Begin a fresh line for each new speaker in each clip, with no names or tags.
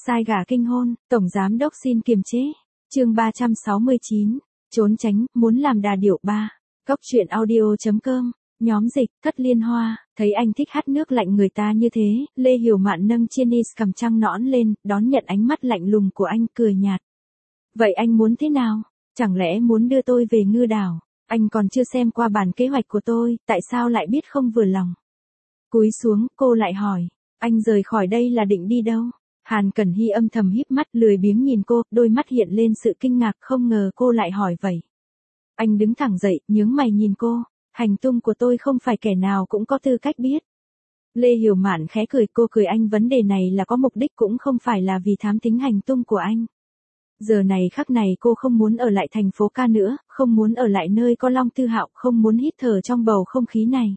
Sai gà kinh hôn, Tổng Giám Đốc xin kiềm chế. Chương 369. Trốn tránh, muốn làm đà điểu 3. Cốc truyện audio.com. Nhóm dịch, Thất Liên Hoa. Thấy anh thích hát nước lạnh người ta như thế, Lê Hiểu Mạn nâng Chinese cầm trăng nõn lên, đón nhận ánh mắt lạnh lùng của anh, cười nhạt. Vậy anh muốn thế nào? Chẳng lẽ muốn đưa tôi về Ngư Đảo? Anh còn chưa xem qua bản kế hoạch của tôi, tại sao lại biết không vừa lòng? Cúi xuống, cô lại hỏi. Anh rời khỏi đây là định đi đâu? Hàn Cẩn Hy âm thầm híp mắt, lười biếng nhìn cô, đôi mắt hiện lên sự kinh ngạc, không ngờ cô lại hỏi vậy. Anh đứng thẳng dậy, nhướng mày nhìn cô. Hành tung của tôi không phải kẻ nào cũng có tư cách biết. Lê Hiểu Mạn khẽ cười, cô cười anh, vấn đề này là có mục đích, cũng không phải là vì thám thính hành tung của anh. Giờ này khắc này cô không muốn ở lại thành phố ca nữa, không muốn ở lại nơi có Long Tư Hạo, không muốn hít thở trong bầu không khí này.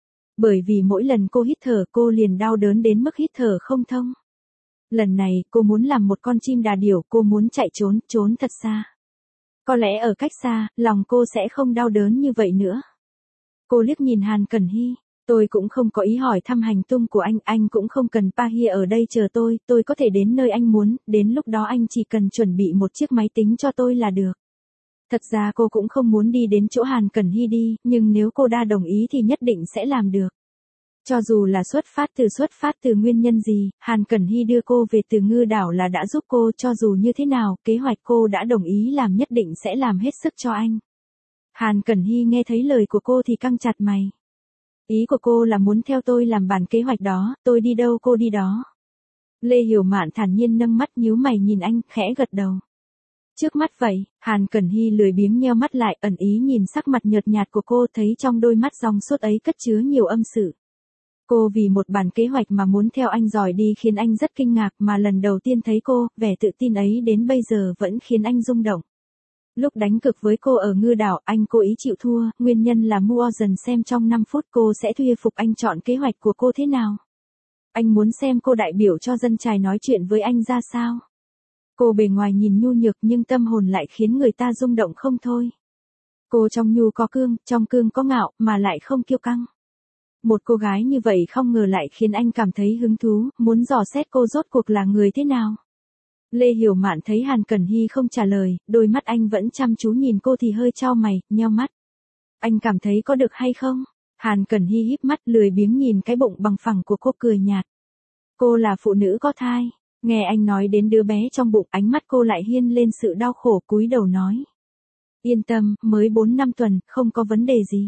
Bởi vì mỗi lần cô hít thở cô liền đau đớn đến mức hít thở không thông. Lần này cô muốn làm một con chim đà điểu, cô muốn chạy trốn, trốn thật xa. Có lẽ ở cách xa, lòng cô sẽ không đau đớn như vậy nữa. Cô liếc nhìn Hàn Cẩn Hy, tôi cũng không có ý hỏi thăm hành tung của anh cũng không cần Pahia ở đây chờ tôi có thể đến nơi anh muốn, đến lúc đó anh chỉ cần chuẩn bị một chiếc máy tính cho tôi là được. Thật ra cô cũng không muốn đi đến chỗ Hàn Cẩn Hy đi, nhưng nếu cô đã đồng ý thì nhất định sẽ làm được. Cho dù là xuất phát từ nguyên nhân gì, Hàn Cẩn Hy đưa cô về từ Ngư Đảo là đã giúp cô, cho dù như thế nào, kế hoạch cô đã đồng ý làm nhất định sẽ làm hết sức cho anh. Hàn Cẩn Hy nghe thấy lời của cô thì căng chặt mày. Ý của cô là muốn theo tôi làm bản kế hoạch đó, tôi đi đâu cô đi đó. Lê Hiểu Mạn thản nhiên nâng mắt nhíu mày nhìn anh, khẽ gật đầu. Trước mắt vậy, Hàn Cẩn Hy lười biếng nheo mắt lại, ẩn ý nhìn sắc mặt nhợt nhạt của cô, thấy trong đôi mắt dòng sốt ấy cất chứa nhiều âm sự. Cô vì một bản kế hoạch mà muốn theo anh dòi đi khiến anh rất kinh ngạc, mà lần đầu tiên thấy cô, vẻ tự tin ấy đến bây giờ vẫn khiến anh rung động. Lúc đánh cực với cô ở Ngư Đảo, anh cố ý chịu thua, nguyên nhân là mua dần xem trong 5 phút cô sẽ thuyết phục anh chọn kế hoạch của cô thế nào. Anh muốn xem cô đại biểu cho dân chài nói chuyện với anh ra sao. Cô bề ngoài nhìn nhu nhược nhưng tâm hồn lại khiến người ta rung động không thôi. Cô trong nhu có cương, trong cương có ngạo, mà lại không kiêu căng. Một cô gái như vậy không ngờ lại khiến anh cảm thấy hứng thú, muốn dò xét cô rốt cuộc là người thế nào. Lê Hiểu Mạn thấy Hàn Cẩn Hy không trả lời, đôi mắt anh vẫn chăm chú nhìn cô thì hơi chau mày, nheo mắt. Anh cảm thấy có được hay không? Hàn Cẩn Hy híp mắt lười biếng nhìn cái bụng bằng phẳng của cô, cười nhạt. Cô là phụ nữ có thai. Nghe anh nói đến đứa bé trong bụng, ánh mắt cô lại hiên lên sự đau khổ, cúi đầu nói. Yên tâm, mới 4 năm tuần, không có vấn đề gì.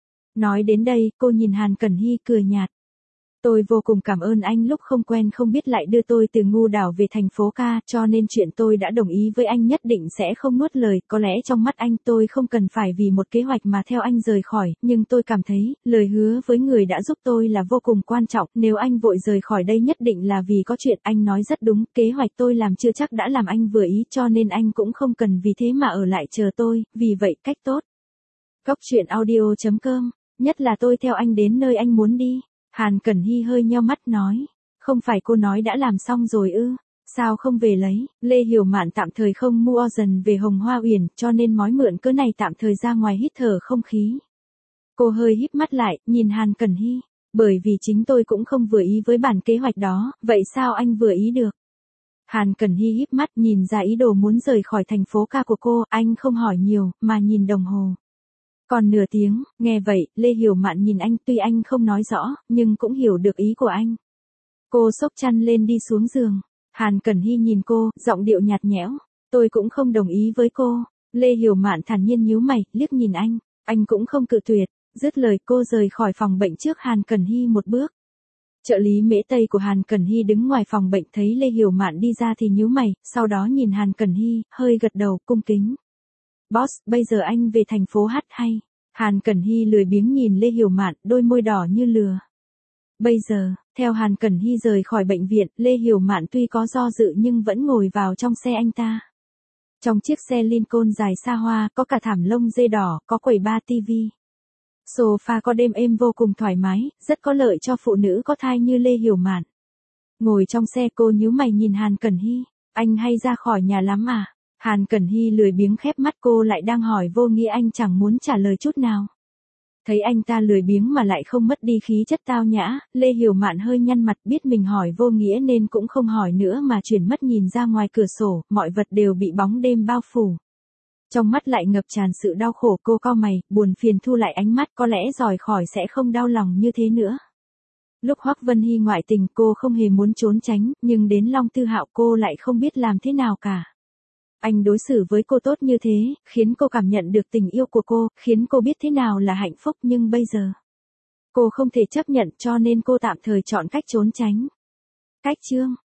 Nói đến đây, cô nhìn Hàn Cẩn Hy cười nhạt. Tôi vô cùng cảm ơn anh lúc không quen không biết lại đưa tôi từ Ngư Đảo về thành phố ca, cho nên chuyện tôi đã đồng ý với anh nhất định sẽ không nuốt lời, có lẽ trong mắt anh tôi không cần phải vì một kế hoạch mà theo anh rời khỏi, nhưng tôi cảm thấy, lời hứa với người đã giúp tôi là vô cùng quan trọng, nếu anh vội rời khỏi đây nhất định là vì có chuyện, anh nói rất đúng, kế hoạch tôi làm chưa chắc đã làm anh vừa ý, cho nên anh cũng không cần vì thế mà ở lại chờ tôi, vì vậy cách tốt. Cốc truyện audio.com, nhất là tôi theo anh đến nơi anh muốn đi. Hàn Cẩn Hy hơi nheo mắt nói. Không phải cô nói đã làm xong rồi ư? Sao không về lấy? Lê Hiểu Mạn tạm thời không mua dần về Hồng Hoa Uyển, cho nên mói mượn cớ này tạm thời ra ngoài hít thở không khí. Cô hơi híp mắt lại, nhìn Hàn Cẩn Hy. Bởi vì chính tôi cũng không vừa ý với bản kế hoạch đó, vậy sao anh vừa ý được? Hàn Cẩn Hy híp mắt nhìn ra ý đồ muốn rời khỏi thành phố ca của cô, anh không hỏi nhiều, mà nhìn đồng hồ. Còn nửa tiếng, nghe vậy, Lê Hiểu Mạn nhìn anh, tuy anh không nói rõ, nhưng cũng hiểu được ý của anh. Cô xốc chăn lên đi xuống giường. Hàn Cẩn Hy nhìn cô, giọng điệu nhạt nhẽo. Tôi cũng không đồng ý với cô. Lê Hiểu Mạn thản nhiên nhíu mày, liếc nhìn anh cũng không cự tuyệt. Dứt lời cô rời khỏi phòng bệnh trước Hàn Cẩn Hy một bước. Trợ lý Mễ Tây của Hàn Cẩn Hy đứng ngoài phòng bệnh thấy Lê Hiểu Mạn đi ra thì nhíu mày, sau đó nhìn Hàn Cẩn Hy, hơi gật đầu, cung kính. Boss, bây giờ anh về thành phố hát hay? Hàn Cẩn Hy lười biếng nhìn Lê Hiểu Mạn, đôi môi đỏ như lừa. Bây giờ, theo Hàn Cẩn Hy rời khỏi bệnh viện, Lê Hiểu Mạn tuy có do dự nhưng vẫn ngồi vào trong xe anh ta. Trong chiếc xe Lincoln dài xa hoa, có cả thảm lông dê đỏ, có quầy bar tivi. Sofa có đêm êm vô cùng thoải mái, rất có lợi cho phụ nữ có thai như Lê Hiểu Mạn. Ngồi trong xe cô nhíu mày nhìn Hàn Cẩn Hy, anh hay ra khỏi nhà lắm à? Hàn Cẩn Hy lười biếng khép mắt, cô lại đang hỏi vô nghĩa anh chẳng muốn trả lời chút nào. Thấy anh ta lười biếng mà lại không mất đi khí chất tao nhã, Lê Hiểu Mạn hơi nhăn mặt, biết mình hỏi vô nghĩa nên cũng không hỏi nữa mà chuyển mắt nhìn ra ngoài cửa sổ, mọi vật đều bị bóng đêm bao phủ. Trong mắt lại ngập tràn sự đau khổ, cô cau mày, buồn phiền thu lại ánh mắt, có lẽ rời khỏi sẽ không đau lòng như thế nữa. Lúc Hoắc Vân Hy ngoại tình cô không hề muốn trốn tránh, nhưng đến Long Tư Hạo cô lại không biết làm thế nào cả. Anh đối xử với cô tốt như thế, khiến cô cảm nhận được tình yêu của cô, khiến cô biết thế nào là hạnh phúc, nhưng bây giờ cô không thể chấp nhận, cho nên cô tạm thời chọn cách trốn tránh. Cách chương